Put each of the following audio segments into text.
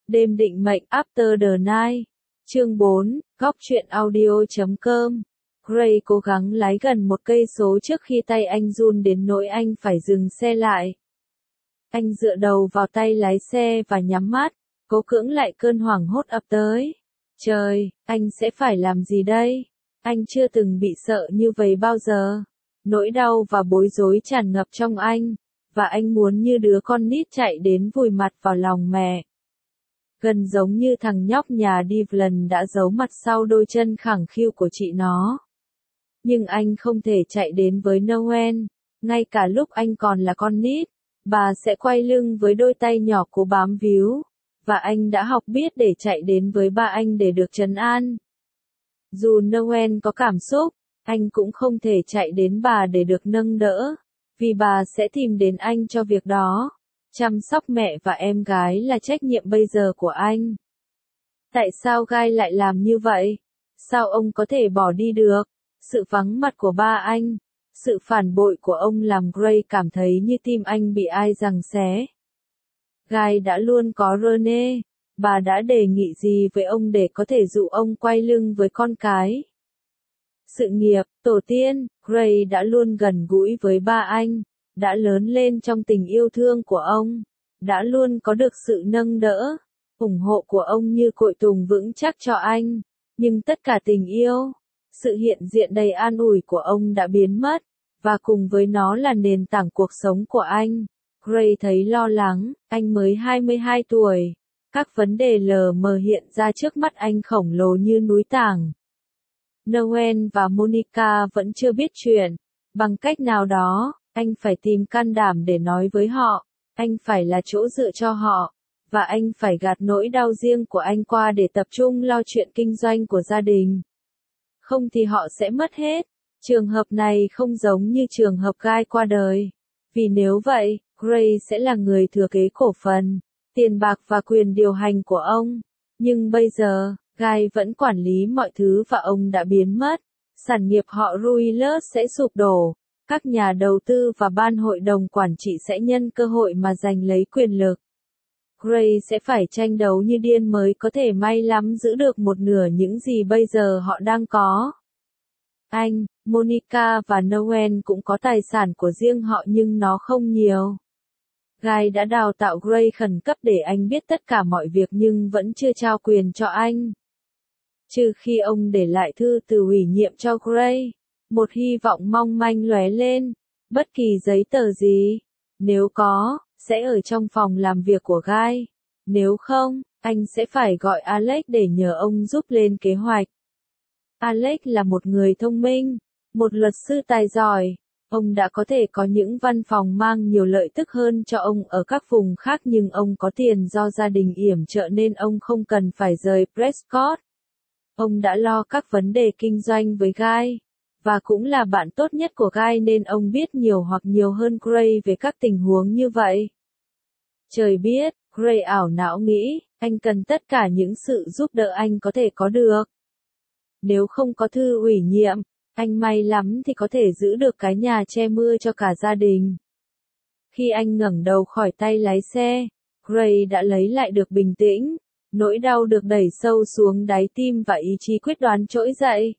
Đêm định mệnh After the Night. Chương 4, góc truyện audio.com. Gray cố gắng lái gần 1 cây số trước khi tay anh run đến nỗi anh phải dừng xe lại. Anh dựa đầu vào tay lái xe và nhắm mắt, cố cưỡng lại cơn hoảng hốt ập tới. Trời, anh sẽ phải làm gì đây? Anh chưa từng bị sợ như vậy bao giờ. Nỗi đau và bối rối tràn ngập trong anh, và anh muốn như đứa con nít chạy đến vùi mặt vào lòng mẹ. Gần giống như thằng nhóc nhà Devlin đã giấu mặt sau đôi chân khẳng khiu của chị nó. Nhưng anh không thể chạy đến với Noel, ngay cả lúc anh còn là con nít, bà sẽ quay lưng với đôi tay nhỏ cố bám víu, và anh đã học biết để chạy đến với ba anh để được trấn an. Dù Noel có cảm xúc, anh cũng không thể chạy đến bà để được nâng đỡ, vì bà sẽ tìm đến anh cho việc đó. Chăm sóc mẹ và em gái là trách nhiệm bây giờ của anh. Tại sao Guy lại làm như vậy? Sao ông có thể bỏ đi được? Sự vắng mặt của ba anh, sự phản bội của ông làm Gray cảm thấy như tim anh bị ai giằng xé. Guy đã luôn có Rene, bà đã đề nghị gì với ông để có thể dụ ông quay lưng với con cái? Sự nghiệp, tổ tiên, Gray đã luôn gần gũi với ba anh, đã lớn lên trong tình yêu thương của ông, đã luôn có được sự nâng đỡ, ủng hộ của ông như cội tùng vững chắc cho anh, nhưng tất cả tình yêu, sự hiện diện đầy an ủi của ông đã biến mất, và cùng với nó là nền tảng cuộc sống của anh. Gray thấy lo lắng, anh mới 22 tuổi, các vấn đề lờ mờ hiện ra trước mắt anh khổng lồ như núi tảng. Noel và Monica vẫn chưa biết chuyện, bằng cách nào đó, anh phải tìm can đảm để nói với họ, anh phải là chỗ dựa cho họ, và anh phải gạt nỗi đau riêng của anh qua để tập trung lo chuyện kinh doanh của gia đình. Không thì họ sẽ mất hết. Trường hợp này không giống như trường hợp Guy qua đời. Vì nếu vậy, Gray sẽ là người thừa kế cổ phần, tiền bạc và quyền điều hành của ông. Nhưng bây giờ, Guy vẫn quản lý mọi thứ và ông đã biến mất. Sản nghiệp họ Ruilers sẽ sụp đổ. Các nhà đầu tư và ban hội đồng quản trị sẽ nhân cơ hội mà giành lấy quyền lực. Gray sẽ phải tranh đấu như điên mới có thể may lắm giữ được một nửa những gì bây giờ họ đang có. Anh, Monica và Noel cũng có tài sản của riêng họ nhưng nó không nhiều. Guy đã đào tạo Gray khẩn cấp để anh biết tất cả mọi việc nhưng vẫn chưa trao quyền cho anh. Trừ khi ông để lại thư từ ủy nhiệm cho Gray, một hy vọng mong manh lóe lên, bất kỳ giấy tờ gì, nếu có, sẽ ở trong phòng làm việc của Guy. Nếu không, anh sẽ phải gọi Alex để nhờ ông giúp lên kế hoạch. Alex là một người thông minh, một luật sư tài giỏi. Ông đã có thể có những văn phòng mang nhiều lợi tức hơn cho ông ở các vùng khác nhưng ông có tiền do gia đình yểm trợ nên ông không cần phải rời Prescott. Ông đã lo các vấn đề kinh doanh với Guy, và cũng là bạn tốt nhất của Guy nên ông biết nhiều hoặc nhiều hơn Gray về các tình huống như vậy. Trời biết, Gray ảo não nghĩ, anh cần tất cả những sự giúp đỡ anh có thể có được. Nếu không có thư ủy nhiệm, anh may lắm thì có thể giữ được cái nhà che mưa cho cả gia đình. Khi anh ngẩng đầu khỏi tay lái xe, Gray đã lấy lại được bình tĩnh, nỗi đau được đẩy sâu xuống đáy tim và ý chí quyết đoán trỗi dậy.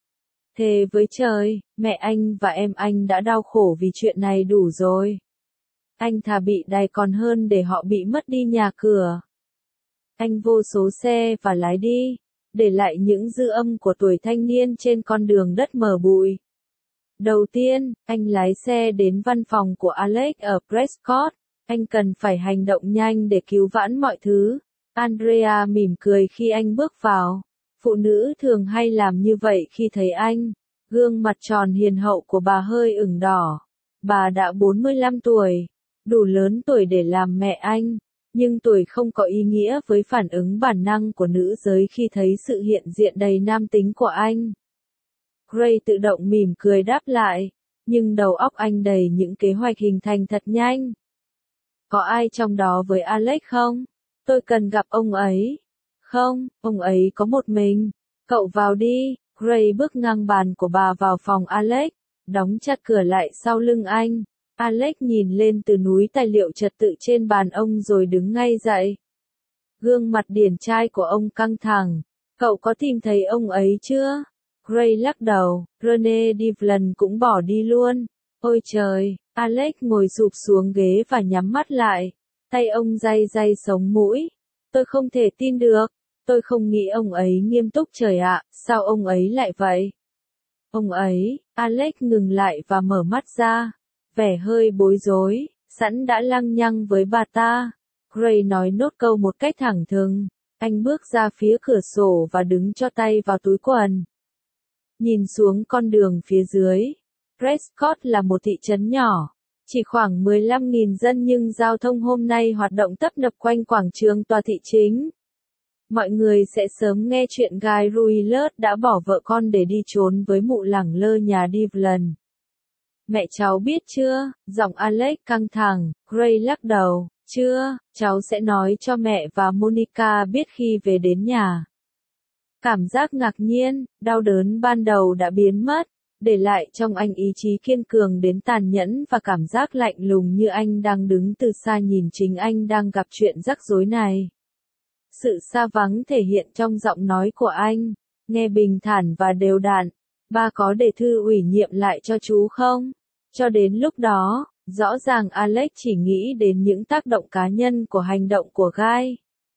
Thề với trời, mẹ anh và em anh đã đau khổ vì chuyện này đủ rồi. Anh thà bị đày còn hơn để họ bị mất đi nhà cửa. Anh vô số xe và lái đi, để lại những dư âm của tuổi thanh niên trên con đường đất mờ bụi. Đầu tiên, anh lái xe đến văn phòng của Alex ở Prescott. Anh cần phải hành động nhanh để cứu vãn mọi thứ. Andrea mỉm cười khi anh bước vào. Phụ nữ thường hay làm như vậy khi thấy anh. Gương mặt tròn hiền hậu của bà hơi ửng đỏ. Bà đã 45 tuổi, đủ lớn tuổi để làm mẹ anh. Nhưng tuổi không có ý nghĩa với phản ứng bản năng của nữ giới khi thấy sự hiện diện đầy nam tính của anh. Gray tự động mỉm cười đáp lại, nhưng đầu óc anh đầy những kế hoạch hình thành thật nhanh. Có ai trong đó với Alex không? Tôi cần gặp ông ấy. Không, ông ấy có một mình. Cậu vào đi. Gray bước ngang bàn của bà vào phòng Alex, đóng chặt cửa lại sau lưng anh. Alex nhìn lên từ núi tài liệu trật tự trên bàn ông rồi đứng ngay dậy. Gương mặt điển trai của ông căng thẳng. Cậu có tìm thấy ông ấy chưa? Gray lắc đầu, Rene Devlin cũng bỏ đi luôn. Ôi trời, Alex ngồi sụp xuống ghế và nhắm mắt lại. Tay ông day day sống mũi. Tôi không thể tin được. Tôi không nghĩ ông ấy nghiêm túc trời ạ, sao ông ấy lại vậy? Ông ấy, Alex ngừng lại và mở mắt ra. Vẻ hơi bối rối, sẵn đã lăng nhăng với bà ta. Gray nói nốt câu một cách thẳng thừng. Anh bước ra phía cửa sổ và đứng cho tay vào túi quần. Nhìn xuống con đường phía dưới. Prescott là một thị trấn nhỏ. Chỉ khoảng 15.000 dân nhưng giao thông hôm nay hoạt động tấp nập quanh quảng trường tòa thị chính. Mọi người sẽ sớm nghe chuyện Guy Ruilet đã bỏ vợ con để đi trốn với mụ lẳng lơ nhà Devlin. Mẹ cháu biết chưa? Giọng Alex căng thẳng. Gray lắc đầu. Chưa, cháu sẽ nói cho mẹ và Monica biết khi về đến nhà. Cảm giác ngạc nhiên, đau đớn ban đầu đã biến mất, để lại trong anh ý chí kiên cường đến tàn nhẫn và cảm giác lạnh lùng như anh đang đứng từ xa nhìn chính anh đang gặp chuyện rắc rối này. Sự xa vắng thể hiện trong giọng nói của anh, nghe bình thản và đều đặn. Ba có để thư ủy nhiệm lại cho chú không? Cho đến lúc đó, rõ ràng Alex chỉ nghĩ đến những tác động cá nhân của hành động của Guy.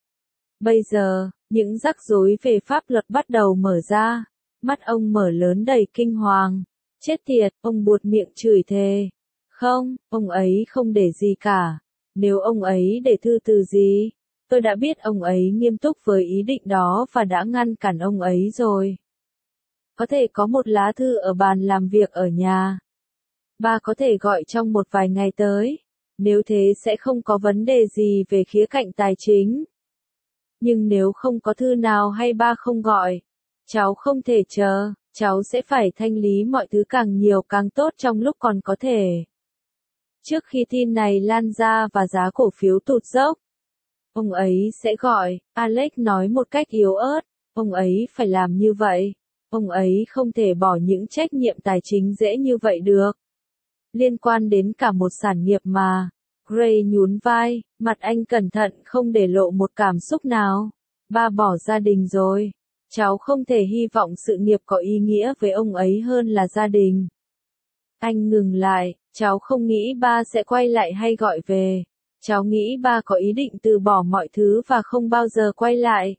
Bây giờ, những rắc rối về pháp luật bắt đầu mở ra. Mắt ông mở lớn đầy kinh hoàng. Chết tiệt, ông buột miệng chửi thề. Không, ông ấy không để gì cả. Nếu ông ấy để thư từ gì, tôi đã biết ông ấy nghiêm túc với ý định đó và đã ngăn cản ông ấy rồi. Có thể có một lá thư ở bàn làm việc ở nhà. Ba có thể gọi trong một vài ngày tới. Nếu thế sẽ không có vấn đề gì về khía cạnh tài chính. Nhưng nếu không có thư nào hay ba không gọi, cháu không thể chờ, cháu sẽ phải thanh lý mọi thứ càng nhiều càng tốt trong lúc còn có thể. Trước khi tin này lan ra và giá cổ phiếu tụt dốc, ông ấy sẽ gọi, Alex nói một cách yếu ớt, ông ấy phải làm như vậy, ông ấy không thể bỏ những trách nhiệm tài chính dễ như vậy được. Liên quan đến cả một sản nghiệp mà. Gray nhún vai, mặt anh cẩn thận không để lộ một cảm xúc nào. Ba bỏ gia đình rồi. Cháu không thể hy vọng sự nghiệp có ý nghĩa với ông ấy hơn là gia đình. Anh ngừng lại, cháu không nghĩ ba sẽ quay lại hay gọi về. Cháu nghĩ ba có ý định từ bỏ mọi thứ và không bao giờ quay lại.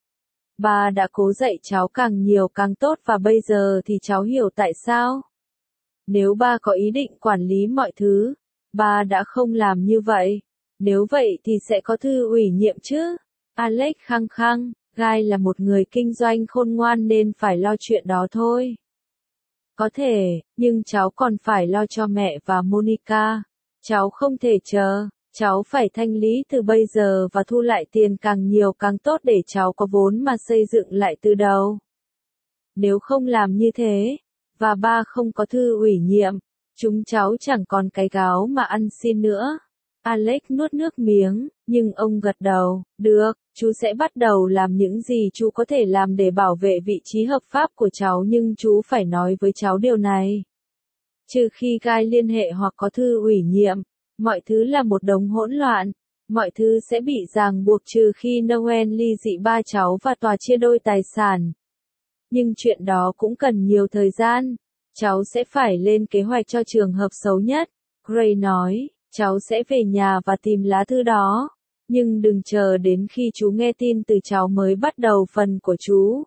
Ba đã cố dạy cháu càng nhiều càng tốt và bây giờ thì cháu hiểu tại sao. Nếu ba có ý định quản lý mọi thứ, ba đã không làm như vậy. Nếu vậy thì sẽ có thư ủy nhiệm chứ. Alex khăng khăng, Guy là một người kinh doanh khôn ngoan nên phải lo chuyện đó thôi. Có thể, nhưng cháu còn phải lo cho mẹ và Monica. Cháu không thể chờ, cháu phải thanh lý từ bây giờ và thu lại tiền càng nhiều càng tốt để cháu có vốn mà xây dựng lại từ đầu. Nếu không làm như thế, và ba không có thư ủy nhiệm, chúng cháu chẳng còn cái gáo mà ăn xin nữa. Alex nuốt nước miếng, nhưng ông gật đầu, được, chú sẽ bắt đầu làm những gì chú có thể làm để bảo vệ vị trí hợp pháp của cháu nhưng chú phải nói với cháu điều này. Trừ khi Guy liên hệ hoặc có thư ủy nhiệm, mọi thứ là một đống hỗn loạn, mọi thứ sẽ bị ràng buộc trừ khi Noel ly dị ba cháu và tòa chia đôi tài sản. Nhưng chuyện đó cũng cần nhiều thời gian. Cháu sẽ phải lên kế hoạch cho trường hợp xấu nhất. Gray nói, cháu sẽ về nhà và tìm lá thư đó. Nhưng đừng chờ đến khi chú nghe tin từ cháu mới bắt đầu phần của chú.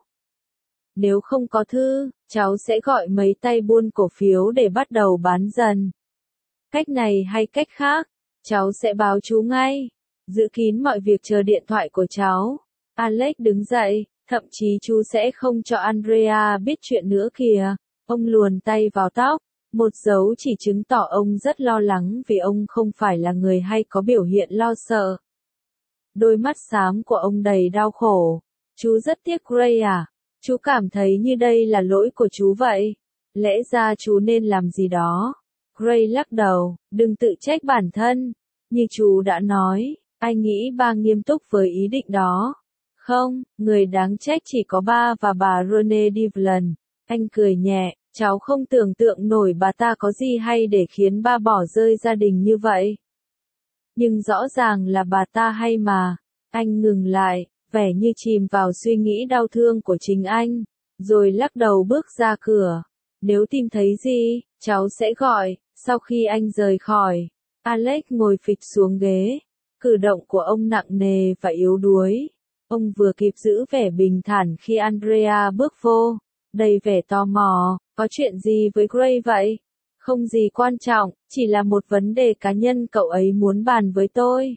Nếu không có thư, cháu sẽ gọi mấy tay buôn cổ phiếu để bắt đầu bán dần. Cách này hay cách khác, cháu sẽ báo chú ngay. Giữ kín mọi việc chờ điện thoại của cháu. Alex đứng dậy, thậm chí chú sẽ không cho Andrea biết chuyện nữa kìa. Ông luồn tay vào tóc, một dấu chỉ chứng tỏ ông rất lo lắng vì ông không phải là người hay có biểu hiện lo sợ. Đôi mắt xám của ông đầy đau khổ. Chú rất tiếc Gray à? Chú cảm thấy như đây là lỗi của chú vậy. Lẽ ra chú nên làm gì đó. Gray lắc đầu, đừng tự trách bản thân. Như chú đã nói, anh nghĩ ba nghiêm túc với ý định đó. Không, người đáng trách chỉ có ba và bà Rene Devlin. Anh cười nhẹ, cháu không tưởng tượng nổi bà ta có gì hay để khiến ba bỏ rơi gia đình như vậy. Nhưng rõ ràng là bà ta hay mà. Anh ngừng lại, vẻ như chìm vào suy nghĩ đau thương của chính anh, rồi lắc đầu bước ra cửa. Nếu tìm thấy gì, cháu sẽ gọi. Sau khi anh rời khỏi, Alex ngồi phịch xuống ghế. Cử động của ông nặng nề và yếu đuối. Ông vừa kịp giữ vẻ bình thản khi Andrea bước vô, đầy vẻ tò mò. Có chuyện gì với Gray vậy? Không gì quan trọng, chỉ là một vấn đề cá nhân cậu ấy muốn bàn với tôi.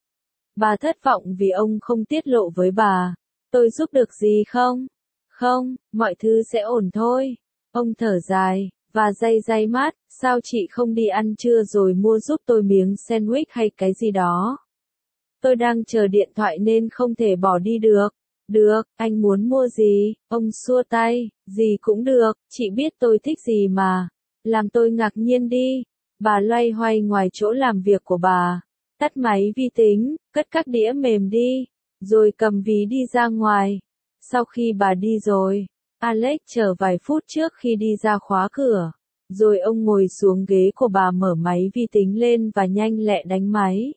Bà thất vọng vì ông không tiết lộ với bà. Tôi giúp được gì không? Không, mọi thứ sẽ ổn thôi. Ông thở dài, và day day mắt, sao chị không đi ăn trưa rồi mua giúp tôi miếng sandwich hay cái gì đó? Tôi đang chờ điện thoại nên không thể bỏ đi được. Được, anh muốn mua gì? Ông xua tay, gì cũng được, chị biết tôi thích gì mà. Làm tôi ngạc nhiên đi. Bà loay hoay ngoài chỗ làm việc của bà. Tắt máy vi tính, cất các đĩa mềm đi, rồi cầm ví đi ra ngoài. Sau khi bà đi rồi, Alex chờ vài phút trước khi đi ra khóa cửa. Rồi ông ngồi xuống ghế của bà mở máy vi tính lên và nhanh lẹ đánh máy.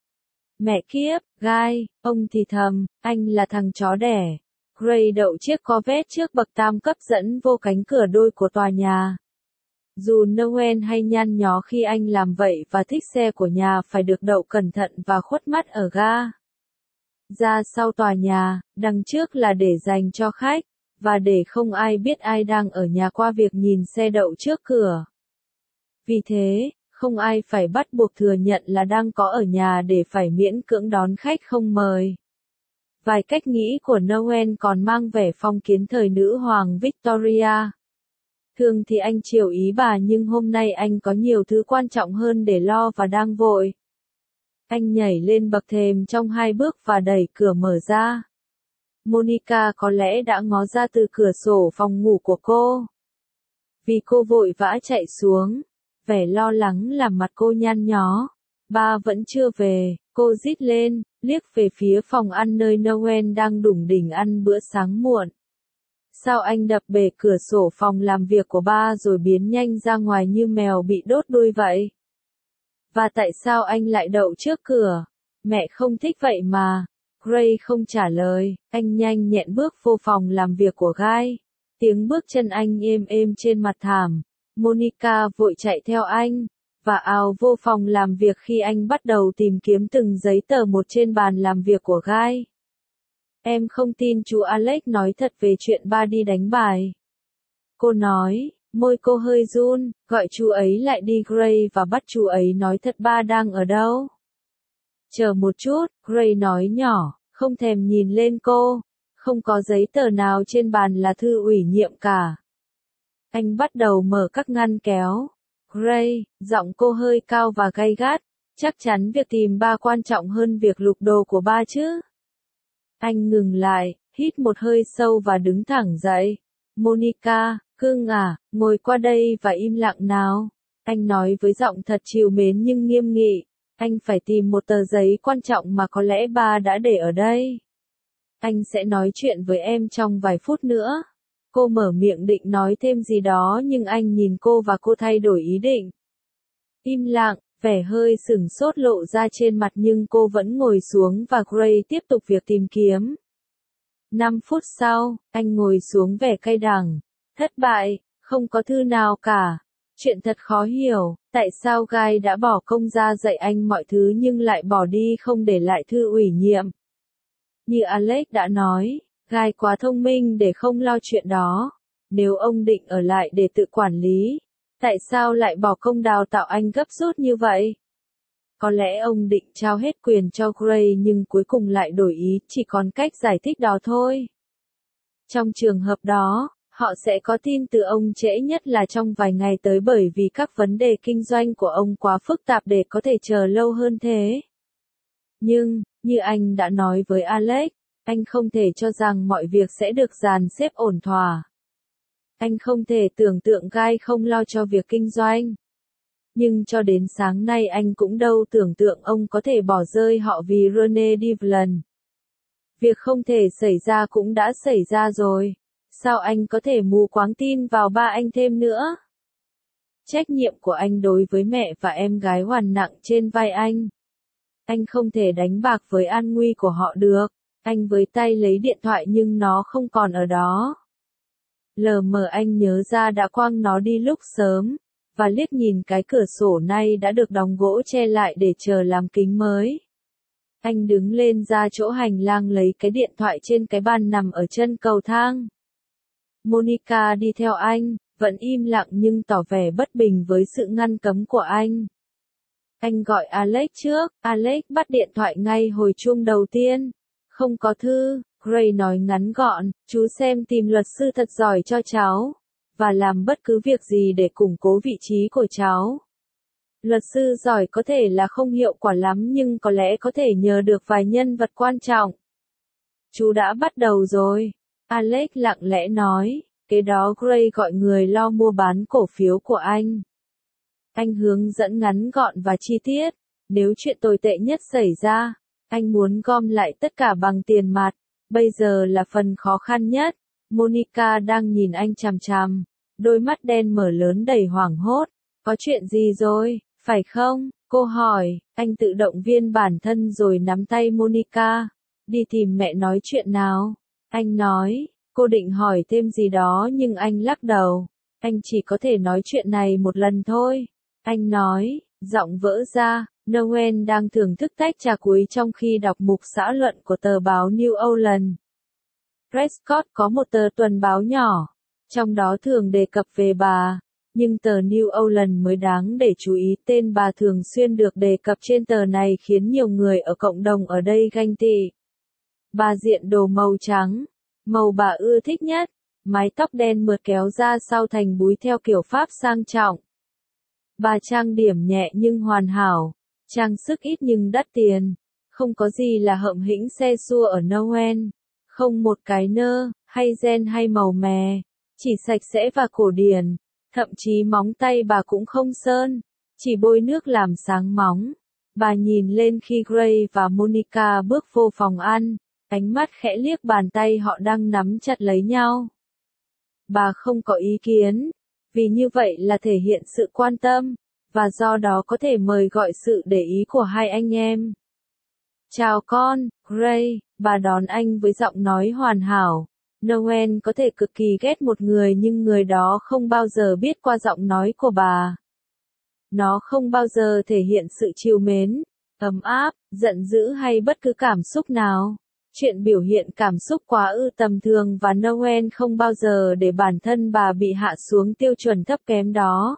Mẹ kiếp, Guy, ông thì thầm, anh là thằng chó đẻ. Gray đậu chiếc Corvette trước bậc tam cấp dẫn vô cánh cửa đôi của tòa nhà. Dù Noel hay nhăn nhó khi anh làm vậy và thích xe của nhà phải được đậu cẩn thận và khuất mắt ở ga. Ra sau tòa nhà, đằng trước là để dành cho khách, và để không ai biết ai đang ở nhà qua việc nhìn xe đậu trước cửa. Vì thế, không ai phải bắt buộc thừa nhận là đang có ở nhà để phải miễn cưỡng đón khách không mời. Vài cách nghĩ của Noel còn mang vẻ phong kiến thời nữ hoàng Victoria. Thường thì anh chiều ý bà nhưng hôm nay anh có nhiều thứ quan trọng hơn để lo và đang vội. Anh nhảy lên bậc thềm trong 2 bước và đẩy cửa mở ra. Monica có lẽ đã ngó ra từ cửa sổ phòng ngủ của cô. Vì cô vội vã chạy xuống, vẻ lo lắng làm mặt cô nhăn nhó. Ba vẫn chưa về, cô rít lên, liếc về phía phòng ăn nơi Noel đang đủng đỉnh ăn bữa sáng muộn. Sao anh đập bể cửa sổ phòng làm việc của ba rồi biến nhanh ra ngoài như mèo bị đốt đuôi vậy? Và tại sao anh lại đậu trước cửa? Mẹ không thích vậy mà. Gray không trả lời, anh nhanh nhẹn bước vô phòng làm việc của Guy. Tiếng bước chân anh êm êm trên mặt thảm. Monica vội chạy theo anh, và ào vô phòng làm việc khi anh bắt đầu tìm kiếm từng giấy tờ một trên bàn làm việc của Guy. Em không tin chú Alex nói thật về chuyện ba đi đánh bài. Cô nói, môi cô hơi run, gọi chú ấy lại đi Gray và bắt chú ấy nói thật ba đang ở đâu. Chờ một chút, Gray nói nhỏ, không thèm nhìn lên cô. Không có giấy tờ nào trên bàn là thư ủy nhiệm cả. Anh bắt đầu mở các ngăn kéo. Gray, giọng cô hơi cao và gay gắt, chắc chắn việc tìm ba quan trọng hơn việc lục đồ của ba chứ. Anh ngừng lại, hít một hơi sâu và đứng thẳng dậy. Monica, cưng à, ngồi qua đây và im lặng nào. Anh nói với giọng thật trìu mến nhưng nghiêm nghị. Anh phải tìm một tờ giấy quan trọng mà có lẽ ba đã để ở đây. Anh sẽ nói chuyện với em trong vài phút nữa. Cô mở miệng định nói thêm gì đó nhưng anh nhìn cô và cô thay đổi ý định. Im lặng, vẻ hơi sửng sốt lộ ra trên mặt nhưng cô vẫn ngồi xuống và Gray tiếp tục việc tìm kiếm. 5 phút sau, anh ngồi xuống vẻ cay đắng. Thất bại, không có thư nào cả. Chuyện thật khó hiểu, tại sao Guy đã bỏ công ra dạy anh mọi thứ nhưng lại bỏ đi không để lại thư ủy nhiệm. Như Alex đã nói, Guy quá thông minh để không lo chuyện đó. Nếu ông định ở lại để tự quản lý, tại sao lại bỏ công đào tạo anh gấp rút như vậy? Có lẽ ông định trao hết quyền cho Gray nhưng cuối cùng lại đổi ý, chỉ còn cách giải thích đó thôi. Trong trường hợp đó, họ sẽ có tin từ ông trễ nhất là trong vài ngày tới bởi vì các vấn đề kinh doanh của ông quá phức tạp để có thể chờ lâu hơn thế. Nhưng, như anh đã nói với Alex, anh không thể cho rằng mọi việc sẽ được dàn xếp ổn thỏa. Anh không thể tưởng tượng Guy không lo cho việc kinh doanh. Nhưng cho đến sáng nay anh cũng đâu tưởng tượng ông có thể bỏ rơi họ vì Rene Devlin. Việc không thể xảy ra cũng đã xảy ra rồi. Sao anh có thể mù quáng tin vào ba anh thêm nữa? Trách nhiệm của anh đối với mẹ và em gái hoàn nặng trên vai anh. Anh không thể đánh bạc với an nguy của họ được. Anh với tay lấy điện thoại nhưng nó không còn ở đó. Lờ mờ anh nhớ ra đã quăng nó đi lúc sớm, và liếc nhìn cái cửa sổ nay đã được đóng gỗ che lại để chờ làm kính mới. Anh đứng lên ra chỗ hành lang lấy cái điện thoại trên cái bàn nằm ở chân cầu thang. Monica đi theo anh, vẫn im lặng nhưng tỏ vẻ bất bình với sự ngăn cấm của anh. Anh gọi Alex trước, Alex bắt điện thoại ngay hồi chuông đầu tiên. Không có thư, Gray nói ngắn gọn, chú xem tìm luật sư thật giỏi cho cháu, và làm bất cứ việc gì để củng cố vị trí của cháu. Luật sư giỏi có thể là không hiệu quả lắm nhưng có lẽ có thể nhờ được vài nhân vật quan trọng. Chú đã bắt đầu rồi, Alex lặng lẽ nói, kế đó Gray gọi người lo mua bán cổ phiếu của anh. Anh hướng dẫn ngắn gọn và chi tiết, nếu chuyện tồi tệ nhất xảy ra, anh muốn gom lại tất cả bằng tiền mặt, bây giờ là phần khó khăn nhất. Monica đang nhìn anh chằm chằm, đôi mắt đen mở lớn đầy hoảng hốt. Có chuyện gì rồi, phải không? Cô hỏi, anh tự động viên bản thân rồi nắm tay Monica. Đi tìm mẹ nói chuyện nào. Anh nói, cô định hỏi thêm gì đó nhưng anh lắc đầu. Anh chỉ có thể nói chuyện này một lần thôi. Anh nói, giọng vỡ ra. Noel đang thưởng thức tách trà cuối trong khi đọc mục xã luận của tờ báo New Orleans. Prescott có một tờ tuần báo nhỏ, trong đó thường đề cập về bà, nhưng tờ New Orleans mới đáng để chú ý. Tên bà thường xuyên được đề cập trên tờ này khiến nhiều người ở cộng đồng ở đây ganh tị. Bà diện đồ màu trắng, màu bà ưa thích nhất, mái tóc đen mượt kéo ra sau thành búi theo kiểu Pháp sang trọng. Bà trang điểm nhẹ nhưng hoàn hảo, trang sức ít nhưng đắt tiền, không có gì là hậm hĩnh xe xua ở Noel, không một cái nơ, hay ren hay màu mè, chỉ sạch sẽ và cổ điển, thậm chí móng tay bà cũng không sơn, chỉ bôi nước làm sáng móng. Bà nhìn lên khi Gray và Monica bước vô phòng ăn, ánh mắt khẽ liếc bàn tay họ đang nắm chặt lấy nhau. Bà không có ý kiến, vì như vậy là thể hiện sự quan tâm, và do đó có thể mời gọi sự để ý của hai anh em. Chào con, Gray, bà đón anh với giọng nói hoàn hảo. Noel có thể cực kỳ ghét một người nhưng người đó không bao giờ biết qua giọng nói của bà. Nó không bao giờ thể hiện sự trìu mến, ấm áp, giận dữ hay bất cứ cảm xúc nào. Chuyện biểu hiện cảm xúc quá tầm thường và Noel không bao giờ để bản thân bà bị hạ xuống tiêu chuẩn thấp kém đó.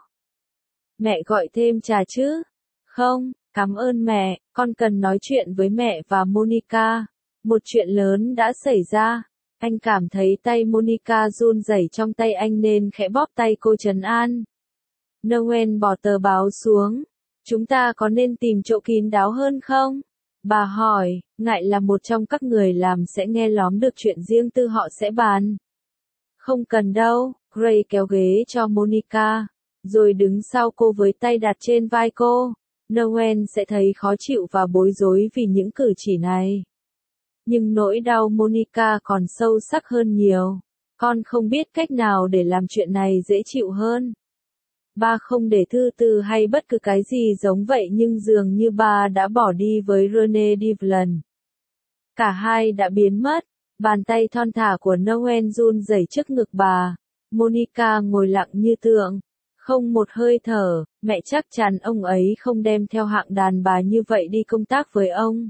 Mẹ gọi thêm trà chứ? Không, cảm ơn mẹ, con cần nói chuyện với mẹ và Monica. Một chuyện lớn đã xảy ra. Anh cảm thấy tay Monica run rẩy trong tay anh nên khẽ bóp tay cô trấn an. Noel bỏ tờ báo xuống. Chúng ta có nên tìm chỗ kín đáo hơn không? Bà hỏi, ngại là một trong các người làm sẽ nghe lóm được chuyện riêng tư họ sẽ bàn. Không cần đâu, Gray kéo ghế cho Monica, rồi đứng sau cô với tay đặt trên vai cô. Noel sẽ thấy khó chịu và bối rối vì những cử chỉ này. Nhưng nỗi đau Monica còn sâu sắc hơn nhiều. Con không biết cách nào để làm chuyện này dễ chịu hơn. Ba không để thư từ hay bất cứ cái gì giống vậy nhưng dường như ba đã bỏ đi với Rene Devlin. Cả hai đã biến mất. Bàn tay thon thả của Noel run rẩy trước ngực bà. Monica ngồi lặng như tượng. Không một hơi thở, mẹ chắc chắn ông ấy không đem theo hạng đàn bà như vậy đi công tác với ông.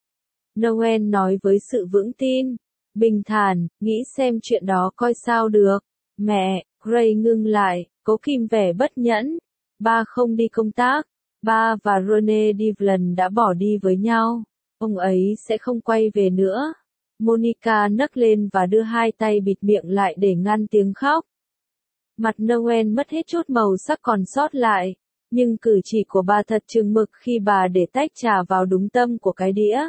Noel nói với sự vững tin, bình thản, nghĩ xem chuyện đó coi sao được. Mẹ, Gray ngưng lại, cố kìm vẻ bất nhẫn. Ba không đi công tác, ba và Rene Devlin đã bỏ đi với nhau. Ông ấy sẽ không quay về nữa. Monica nấc lên và đưa hai tay bịt miệng lại để ngăn tiếng khóc. Mặt Noel mất hết chút màu sắc còn sót lại, nhưng cử chỉ của bà thật chừng mực khi bà để tách trà vào đúng tâm của cái đĩa.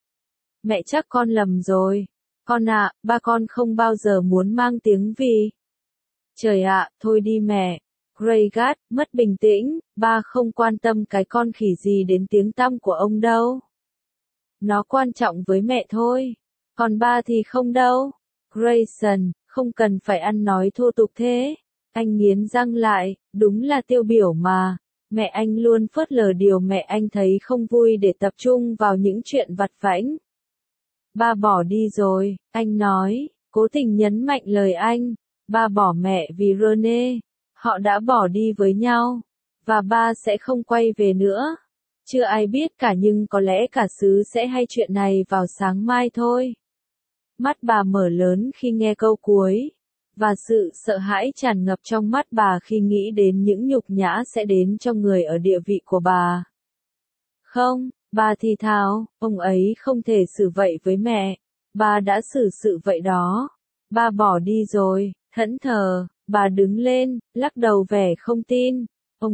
Mẹ chắc con lầm rồi. Con ạ, ba con không bao giờ muốn mang tiếng vì. Trời ạ, thôi đi mẹ. Gray gắt, mất bình tĩnh, ba không quan tâm cái con khỉ gì đến tiếng tăm của ông đâu. Nó quan trọng với mẹ thôi. Còn ba thì không đâu. Grayson, không cần phải ăn nói thô tục thế. Anh nghiến răng lại, đúng là tiêu biểu mà. Mẹ anh luôn phớt lờ điều mẹ anh thấy không vui để tập trung vào những chuyện vặt vãnh. Ba bỏ đi rồi, anh nói, cố tình nhấn mạnh lời anh. Ba bỏ mẹ vì Rene. Họ đã bỏ đi với nhau. Và ba sẽ không quay về nữa. Chưa ai biết cả nhưng có lẽ cả xứ sẽ hay chuyện này vào sáng mai thôi. Mắt bà mở lớn khi nghe câu cuối. Và sự sợ hãi tràn ngập trong mắt bà khi nghĩ đến những nhục nhã sẽ đến cho người ở địa vị của bà. Không, bà thì thào, ông ấy không thể xử vậy với mẹ. Bà đã xử sự vậy đó. Ba bỏ đi rồi, thẫn thờ, bà đứng lên, lắc đầu vẻ không tin.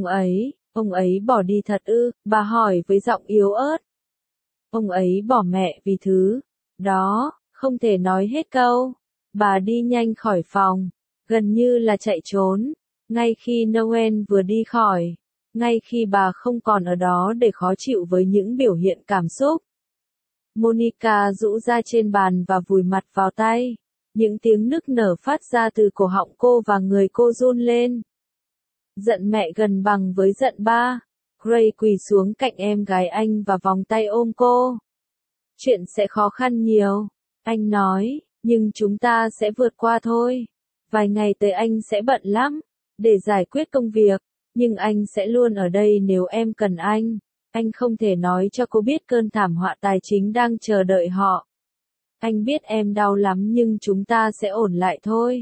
Ông ấy bỏ đi thật ư, bà hỏi với giọng yếu ớt. Ông ấy bỏ mẹ vì thứ đó, không thể nói hết câu. Bà đi nhanh khỏi phòng, gần như là chạy trốn, ngay khi Noel vừa đi khỏi, ngay khi bà không còn ở đó để khó chịu với những biểu hiện cảm xúc. Monica rũ ra trên bàn và vùi mặt vào tay. Những tiếng nức nở phát ra từ cổ họng cô và người cô run lên. Giận mẹ gần bằng với giận ba. Gray quỳ xuống cạnh em gái anh và vòng tay ôm cô. Chuyện sẽ khó khăn nhiều, anh nói, nhưng chúng ta sẽ vượt qua thôi. Vài ngày tới anh sẽ bận lắm, để giải quyết công việc, nhưng anh sẽ luôn ở đây nếu em cần anh. Anh không thể nói cho cô biết cơn thảm họa tài chính đang chờ đợi họ. Anh biết em đau lắm nhưng chúng ta sẽ ổn lại thôi.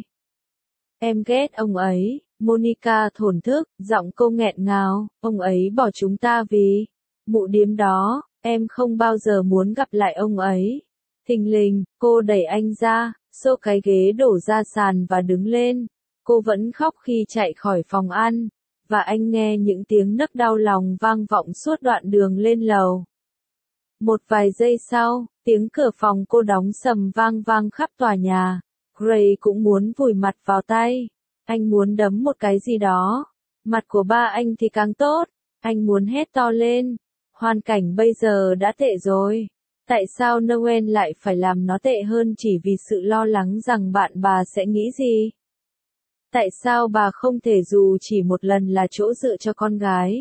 Em ghét ông ấy, Monica thổn thức, giọng cô nghẹn ngào, ông ấy bỏ chúng ta vì mụ điếm đó, em không bao giờ muốn gặp lại ông ấy. Thình lình, cô đẩy anh ra, xô cái ghế đổ ra sàn và đứng lên. Cô vẫn khóc khi chạy khỏi phòng ăn, và anh nghe những tiếng nấc đau lòng vang vọng suốt đoạn đường lên lầu. Một vài giây sau, tiếng cửa phòng cô đóng sầm vang vang khắp tòa nhà. Gray cũng muốn vùi mặt vào tay. Anh muốn đấm một cái gì đó. Mặt của ba anh thì càng tốt. Anh muốn hét to lên. Hoàn cảnh bây giờ đã tệ rồi. Tại sao Noel lại phải làm nó tệ hơn chỉ vì sự lo lắng rằng bạn bà sẽ nghĩ gì? Tại sao bà không thể dù chỉ một lần là chỗ dựa cho con gái?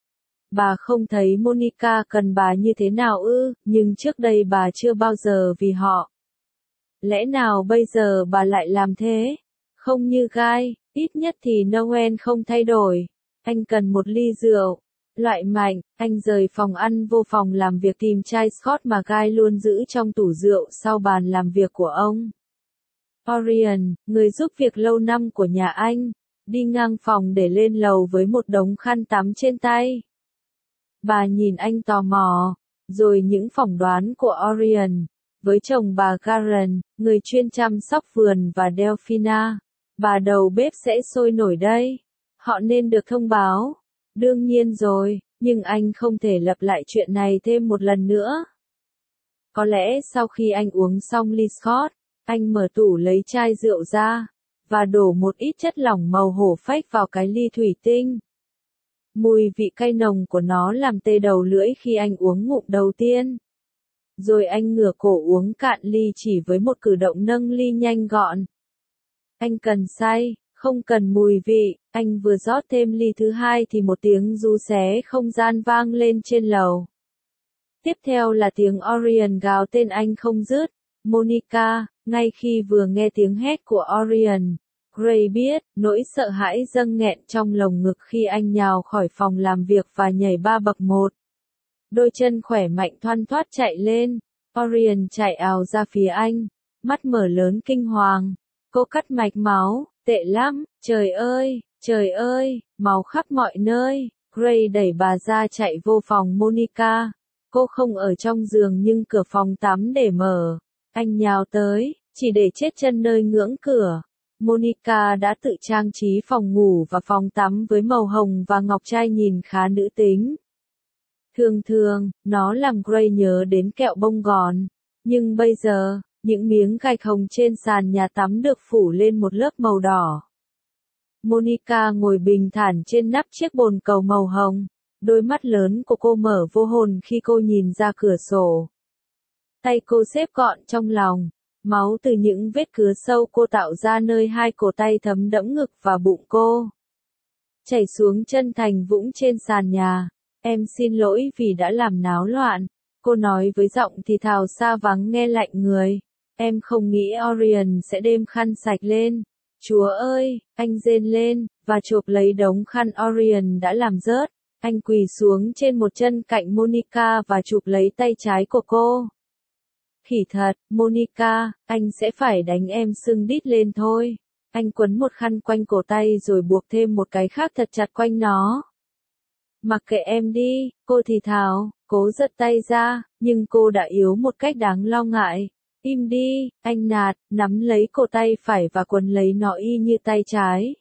Bà không thấy Monica cần bà như thế nào ư, nhưng trước đây bà chưa bao giờ vì họ. Lẽ nào bây giờ bà lại làm thế? Không như Guy, ít nhất thì Noel không thay đổi. Anh cần một ly rượu. Loại mạnh, anh rời phòng ăn vô phòng làm việc tìm chai Scott mà Guy luôn giữ trong tủ rượu sau bàn làm việc của ông. Orion, người giúp việc lâu năm của nhà anh, đi ngang phòng để lên lầu với một đống khăn tắm trên tay. Bà nhìn anh tò mò, rồi những phỏng đoán của Orion, với chồng bà Karen, người chuyên chăm sóc vườn và Delphina, bà đầu bếp sẽ sôi nổi đây. Họ nên được thông báo. Đương nhiên rồi, nhưng anh không thể lặp lại chuyện này thêm một lần nữa. Có lẽ sau khi anh uống xong ly Scott, anh mở tủ lấy chai rượu ra, và đổ một ít chất lỏng màu hổ phách vào cái ly thủy tinh. Mùi vị cay nồng của nó làm tê đầu lưỡi khi anh uống ngụm đầu tiên. Rồi anh ngửa cổ uống cạn ly chỉ với một cử động nâng ly nhanh gọn. Anh cần say, không cần mùi vị. Anh vừa rót thêm ly thứ hai thì một tiếng ru xé không gian vang lên trên lầu. Tiếp theo là tiếng Orion gào tên anh không dứt. Monica, ngay khi vừa nghe tiếng hét của Orion, Gray biết, nỗi sợ hãi dâng nghẹn trong lồng ngực khi anh nhào khỏi phòng làm việc và nhảy 3 bậc 1. Đôi chân khỏe mạnh thoăn thoắt chạy lên. Orion chạy ào ra phía anh, mắt mở lớn kinh hoàng. Cô cắt mạch máu, tệ lắm, trời ơi, máu khắp mọi nơi. Gray đẩy bà ra chạy vô phòng Monica. Cô không ở trong giường nhưng cửa phòng tắm để mở. Anh nhào tới, chỉ để chết chân nơi ngưỡng cửa. Monica đã tự trang trí phòng ngủ và phòng tắm với màu hồng và ngọc trai nhìn khá nữ tính. Thường thường, nó làm Gray nhớ đến kẹo bông gòn. Nhưng bây giờ, những miếng gạch hồng trên sàn nhà tắm được phủ lên một lớp màu đỏ. Monica ngồi bình thản trên nắp chiếc bồn cầu màu hồng. Đôi mắt lớn của cô mở vô hồn khi cô nhìn ra cửa sổ. Tay cô xếp gọn trong lòng. Máu từ những vết cứa sâu cô tạo ra nơi hai cổ tay thấm đẫm ngực và bụng cô. chảy xuống chân thành vũng trên sàn nhà. Em xin lỗi vì đã làm náo loạn. Cô nói với giọng thì thào xa vắng nghe lạnh người. Em không nghĩ Orion sẽ đem khăn sạch lên. Chúa ơi, anh rên lên, và chộp lấy đống khăn Orion đã làm rớt. Anh quỳ xuống trên một chân cạnh Monica và chụp lấy tay trái của cô. Khỉ thật, Monica, anh sẽ phải đánh em sưng đít lên thôi. Anh quấn một khăn quanh cổ tay rồi buộc thêm một cái khác thật chặt quanh nó. Mặc kệ em đi, cô thì thào, cố giật tay ra, nhưng cô đã yếu một cách đáng lo ngại. Im đi, anh nạt, nắm lấy cổ tay phải và quấn lấy nó y như tay trái.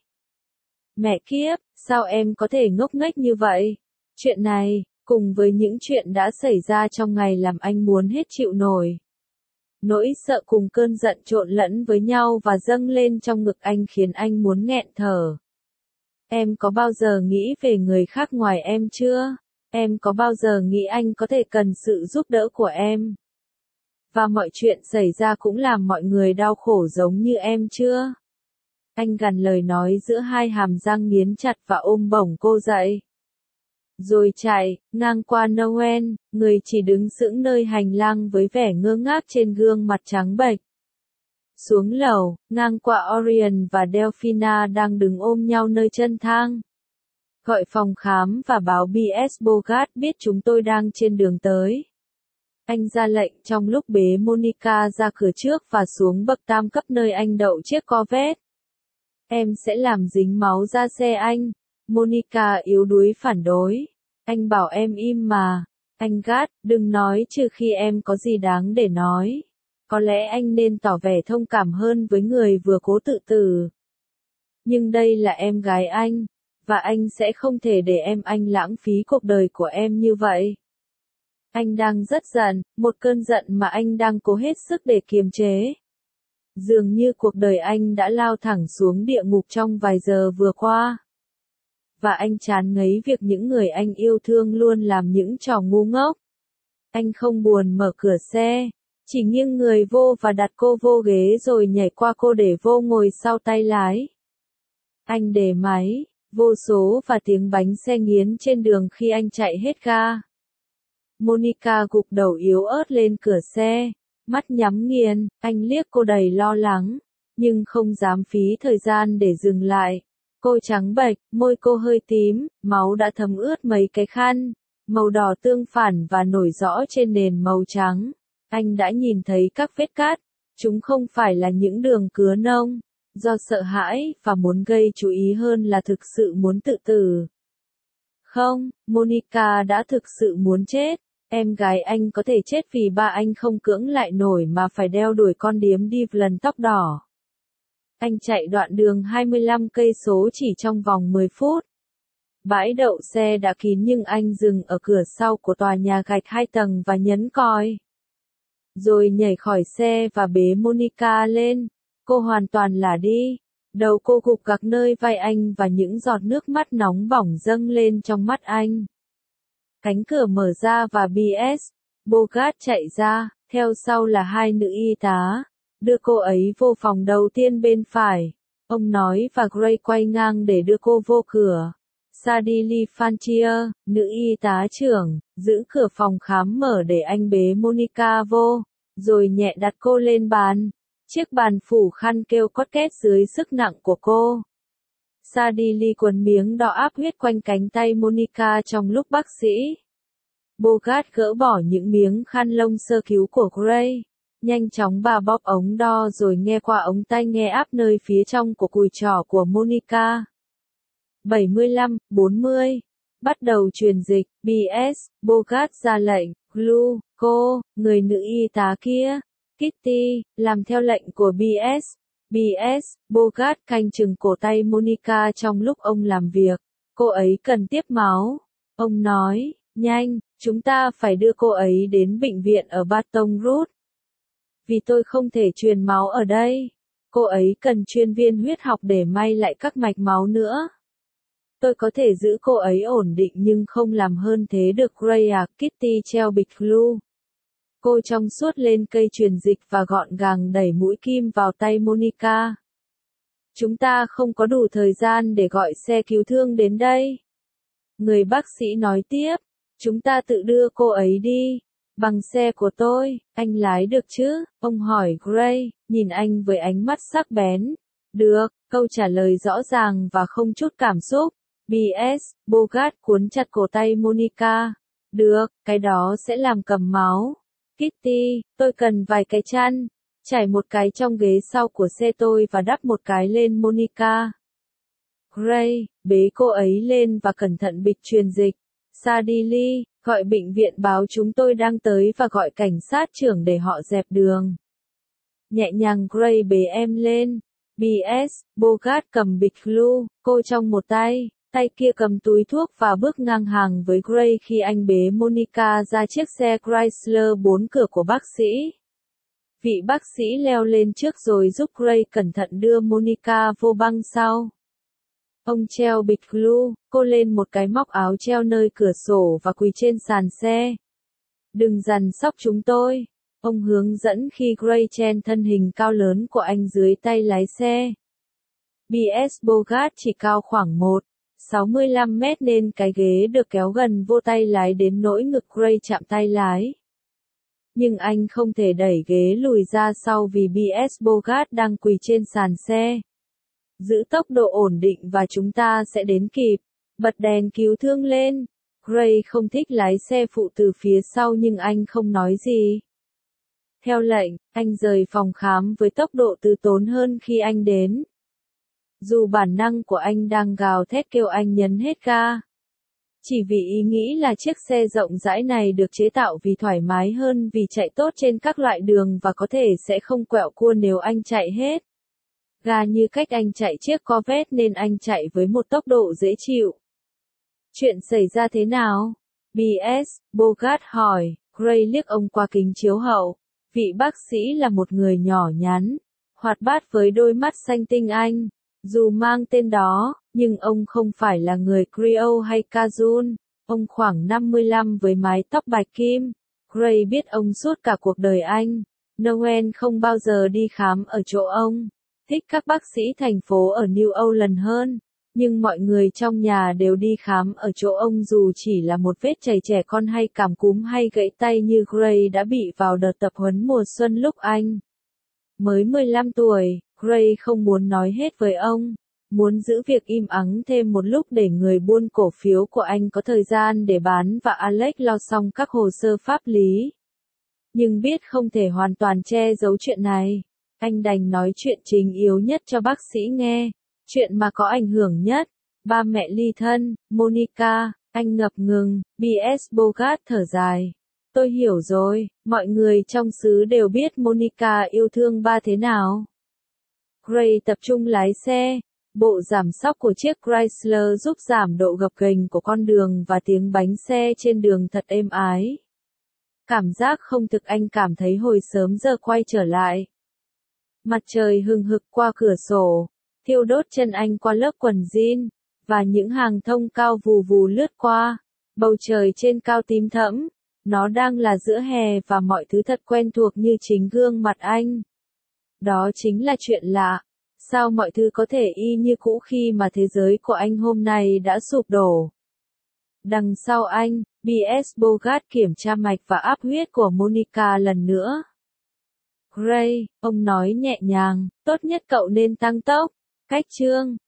Mẹ kiếp, sao em có thể ngốc nghếch như vậy? Chuyện này, cùng với những chuyện đã xảy ra trong ngày làm anh muốn hết chịu nổi. Nỗi sợ cùng cơn giận trộn lẫn với nhau và dâng lên trong ngực anh khiến anh muốn nghẹn thở. Em có bao giờ nghĩ về người khác ngoài em chưa? Em có bao giờ nghĩ anh có thể cần sự giúp đỡ của em? Và mọi chuyện xảy ra cũng làm mọi người đau khổ giống như em chưa? Anh gằn lời nói giữa hai hàm răng nghiến chặt và ôm bổng cô dậy. Rồi chạy, ngang qua Noel, người chỉ đứng sững nơi hành lang với vẻ ngơ ngác trên gương mặt trắng bệch. Xuống lầu, ngang qua Orion và Delphina đang đứng ôm nhau nơi chân thang. Gọi phòng khám và báo B.S. Bogart biết chúng tôi đang trên đường tới. Anh ra lệnh trong lúc bế Monica ra cửa trước và xuống bậc tam cấp nơi anh đậu chiếc Corvette. Em sẽ làm dính máu ra xe anh. Monica yếu đuối phản đối. Anh bảo em im mà. Anh gắt, đừng nói trừ khi em có gì đáng để nói. Có lẽ anh nên tỏ vẻ thông cảm hơn với người vừa cố tự tử. Nhưng đây là em gái anh, và anh sẽ không thể để anh lãng phí cuộc đời của em như vậy. Anh đang rất giận, một cơn giận mà anh đang cố hết sức để kiềm chế. Dường như cuộc đời anh đã lao thẳng xuống địa ngục trong vài giờ vừa qua. Và anh chán ngấy việc những người anh yêu thương luôn làm những trò ngu ngốc. Anh không buồn mở cửa xe, chỉ nghiêng người vô và đặt cô vô ghế rồi nhảy qua cô để vô ngồi sau tay lái. Anh để máy, vô số và tiếng bánh xe nghiến trên đường khi anh chạy hết ga. Monica gục đầu yếu ớt lên cửa xe, mắt nhắm nghiền, anh liếc cô đầy lo lắng, nhưng không dám phí thời gian để dừng lại. Cô trắng bệch, môi cô hơi tím, máu đã thấm ướt mấy cái khăn, màu đỏ tương phản và nổi rõ trên nền màu trắng. Anh đã nhìn thấy các vết cắt, chúng không phải là những đường cứa nông, do sợ hãi và muốn gây chú ý hơn là thực sự muốn tự tử. Không, Monica đã thực sự muốn chết. Em gái anh có thể chết vì ba anh không cưỡng lại nổi mà phải đeo đuổi con điếm đi lần tóc đỏ. Anh chạy đoạn đường 25 cây số chỉ trong vòng 10 phút. Bãi đậu xe đã kín nhưng anh dừng ở cửa sau của tòa nhà gạch 2 tầng và nhấn còi. Rồi nhảy khỏi xe và bế Monica lên. Cô hoàn toàn là đi. Đầu cô gục gặc nơi vai anh và những giọt nước mắt nóng bỏng dâng lên trong mắt anh. Cánh cửa mở ra và B.S. Bogart chạy ra, theo sau là hai nữ y tá, đưa cô ấy vô phòng đầu tiên bên phải. Ông nói và Gray quay ngang để đưa cô vô cửa. Sadie Fantier, nữ y tá trưởng, giữ cửa phòng khám mở để anh bế Monica vô, rồi nhẹ đặt cô lên bàn. Chiếc bàn phủ khăn kêu cót két dưới sức nặng của cô. Sadie quấn miếng đỏ áp huyết quanh cánh tay Monica trong lúc bác sĩ. Bogart gỡ bỏ những miếng khăn lông sơ cứu của Gray. Nhanh chóng bà bóp ống đo rồi nghe qua ống tai nghe áp nơi phía trong của cùi trỏ của Monica. 75, 40. Bắt đầu truyền dịch. B.S. Bogart ra lệnh. Glue, cô, người nữ y tá kia. Kitty, làm theo lệnh của B.S. B.S. Bogart canh chừng cổ tay Monica trong lúc ông làm việc. Cô ấy cần tiếp máu. Ông nói, nhanh, chúng ta phải đưa cô ấy đến bệnh viện ở Baton Rouge. Vì tôi không thể truyền máu ở đây. Cô ấy cần chuyên viên huyết học để may lại các mạch máu nữa. Tôi có thể giữ cô ấy ổn định nhưng không làm hơn thế được Gray à. Kitty treo bịch glue. Cô trong suốt lên cây truyền dịch và gọn gàng đẩy mũi kim vào tay Monica. Chúng ta không có đủ thời gian để gọi xe cứu thương đến đây. Người bác sĩ nói tiếp, chúng ta tự đưa cô ấy đi. Bằng xe của tôi, anh lái được chứ? Ông hỏi Gray, nhìn anh với ánh mắt sắc bén. Được, câu trả lời rõ ràng và không chút cảm xúc. B.S. Bogart cuốn chặt cổ tay Monica. Được, cái đó sẽ làm cầm máu. Kitty, tôi cần vài cái chăn. Trải một cái trong ghế sau của xe tôi và đắp một cái lên Monica. Gray, bế cô ấy lên và cẩn thận bịch truyền dịch. Sadili, gọi bệnh viện báo chúng tôi đang tới và gọi cảnh sát trưởng để họ dẹp đường. Nhẹ nhàng Gray bế em lên. B.S. Bogart cầm bịch glue, cô trong một tay, tay kia cầm túi thuốc và bước ngang hàng với Gray khi anh bế Monica ra chiếc xe Chrysler 4 cửa của bác sĩ. Vị bác sĩ leo lên trước rồi giúp Gray cẩn thận đưa Monica vô băng sau. Ông treo bịch glue, cô lên một cái móc áo treo nơi cửa sổ và quỳ trên sàn xe. Đừng giằn xóc chúng tôi. Ông hướng dẫn khi Gray chen thân hình cao lớn của anh dưới tay lái xe. B.S. Bogart chỉ cao khoảng 1,65 mét nên cái ghế được kéo gần vô tay lái đến nỗi ngực Gray chạm tay lái. Nhưng anh không thể đẩy ghế lùi ra sau vì B.S. Bogart đang quỳ trên sàn xe. Giữ tốc độ ổn định và chúng ta sẽ đến kịp. Bật đèn cứu thương lên. Gray không thích lái xe phụ từ phía sau nhưng anh không nói gì. Theo lệnh, anh rời phòng khám với tốc độ từ tốn hơn khi anh đến. Dù bản năng của anh đang gào thét kêu anh nhấn hết ga. Chỉ vì ý nghĩ là chiếc xe rộng rãi này được chế tạo vì thoải mái hơn vì chạy tốt trên các loại đường và có thể sẽ không quẹo cua nếu anh chạy hết ga như cách anh chạy chiếc Corvette nên anh chạy với một tốc độ dễ chịu. Chuyện xảy ra thế nào? B.S. Bogart hỏi. Gray liếc ông qua kính chiếu hậu. Vị bác sĩ là một người nhỏ nhắn, hoạt bát với đôi mắt xanh tinh anh. Dù mang tên đó, nhưng ông không phải là người Creole hay Cajun. Ông khoảng 55 với mái tóc bạch kim. Gray biết ông suốt cả cuộc đời anh. Noel không bao giờ đi khám ở chỗ ông. Thích các bác sĩ thành phố ở New Orleans hơn. Nhưng mọi người trong nhà đều đi khám ở chỗ ông dù chỉ là một vết chảy trẻ con hay cảm cúm hay gãy tay như Gray đã bị vào đợt tập huấn mùa xuân lúc anh mới 15 tuổi. Gray không muốn nói hết với ông, muốn giữ việc im ắng thêm một lúc để người buôn cổ phiếu của anh có thời gian để bán và Alex lo xong các hồ sơ pháp lý. Nhưng biết không thể hoàn toàn che giấu chuyện này, anh đành nói chuyện chính yếu nhất cho bác sĩ nghe, chuyện mà có ảnh hưởng nhất. Ba mẹ ly thân, Monica, anh ngập ngừng. B.S. Bogart thở dài. Tôi hiểu rồi, mọi người trong xứ đều biết Monica yêu thương ba thế nào. Gray tập trung lái xe. Bộ giảm xóc của chiếc Chrysler giúp giảm độ gập ghềnh của con đường và tiếng bánh xe trên đường thật êm ái. Cảm giác không thực anh cảm thấy hồi sớm giờ quay trở lại. Mặt trời hừng hực qua cửa sổ, thiêu đốt chân anh qua lớp quần jean, và những hàng thông cao vù vù lướt qua. Bầu trời trên cao tím thẫm, nó đang là giữa hè và mọi thứ thật quen thuộc như chính gương mặt anh. Đó chính là chuyện lạ. Sao mọi thứ có thể y như cũ khi mà thế giới của anh hôm nay đã sụp đổ? Đằng sau anh, B.S. Bogart kiểm tra mạch và áp huyết của Monica lần nữa. Gray, ông nói nhẹ nhàng, tốt nhất cậu nên tăng tốc. Cách chương